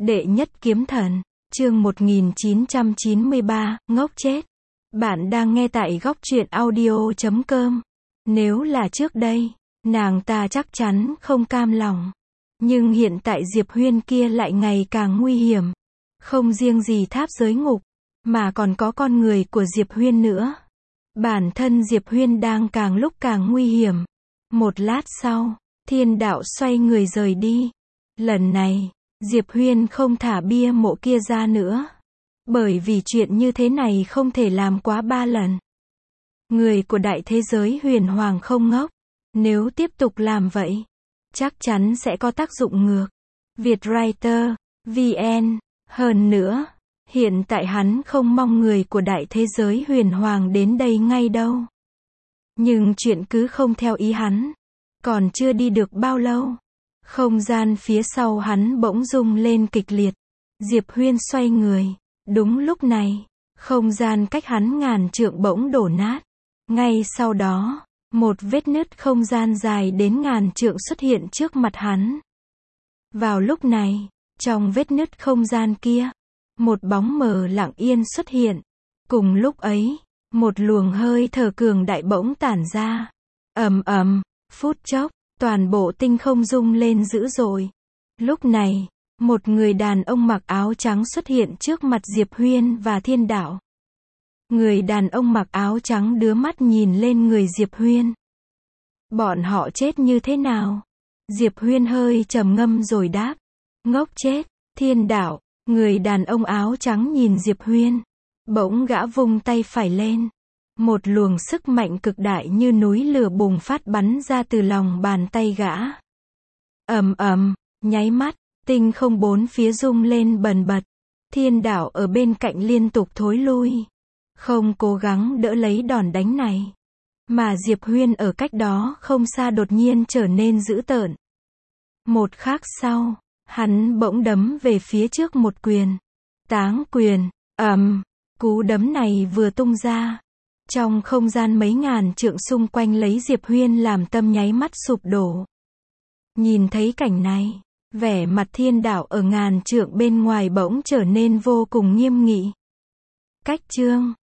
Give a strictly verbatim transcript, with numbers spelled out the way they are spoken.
Đệ nhất kiếm thần, chương một nghìn chín trăm chín mươi ba, ngốc chết. Bạn đang nghe tại góc truyện audio chấm com. Nếu là trước đây, nàng ta chắc chắn không cam lòng. Nhưng hiện tại Diệp Huyên kia lại ngày càng nguy hiểm. Không riêng gì tháp giới ngục, mà còn có con người của Diệp Huyên nữa. Bản thân Diệp Huyên đang càng lúc càng nguy hiểm. Một lát sau, Thiên Đạo xoay người rời đi. Lần này, Diệp Huyên không thả bia mộ kia ra nữa. Bởi vì chuyện như thế này không thể làm quá ba lần. Người của đại thế giới huyền hoàng không ngốc. Nếu tiếp tục làm vậy, chắc chắn sẽ có tác dụng ngược. Vietwriter, vê en, hơn nữa, hiện tại hắn không mong người của đại thế giới huyền hoàng đến đây ngay đâu. Nhưng chuyện cứ không theo ý hắn. Còn chưa đi được bao lâu, không gian phía sau hắn bỗng rung lên kịch liệt. Diệp Huyên xoay người. Đúng lúc này, không gian cách hắn ngàn trượng bỗng đổ nát. Ngay sau đó, một vết nứt không gian dài đến ngàn trượng xuất hiện trước mặt hắn. Vào lúc này, trong vết nứt không gian kia, một bóng mờ lặng yên xuất hiện. Cùng lúc ấy, một luồng hơi thở cường đại bỗng tản ra. Ầm ầm, phút chốc, toàn bộ tinh không rung lên dữ dội. Lúc này, một người đàn ông mặc áo trắng xuất hiện trước mặt Diệp Huyên và Thiên Đạo. Người đàn ông mặc áo trắng đưa mắt nhìn lên người Diệp Huyên. Bọn họ chết như thế nào? Diệp Huyên hơi trầm ngâm rồi đáp. Ngốc chết. Thiên Đạo, người đàn ông áo trắng nhìn Diệp Huyên. Bỗng gã vung tay phải lên. Một luồng sức mạnh cực đại như núi lửa bùng phát bắn ra từ lòng bàn tay gã. Ầm ầm, nháy mắt, tinh không bốn phía rung lên bần bật. Thiên Đạo ở bên cạnh liên tục thối lui. Không cố gắng đỡ lấy đòn đánh này. Mà Diệp Huyên ở cách đó không xa đột nhiên trở nên dữ tợn. Một khắc sau, hắn bỗng đấm về phía trước một quyền. Táng quyền, ầm, cú đấm này vừa tung ra. Trong không gian mấy ngàn trượng xung quanh lấy Diệp Huyên làm tâm nháy mắt sụp đổ. Nhìn thấy cảnh này, vẻ mặt Thiên Đạo ở ngàn trượng bên ngoài bỗng trở nên vô cùng nghiêm nghị. Cách chương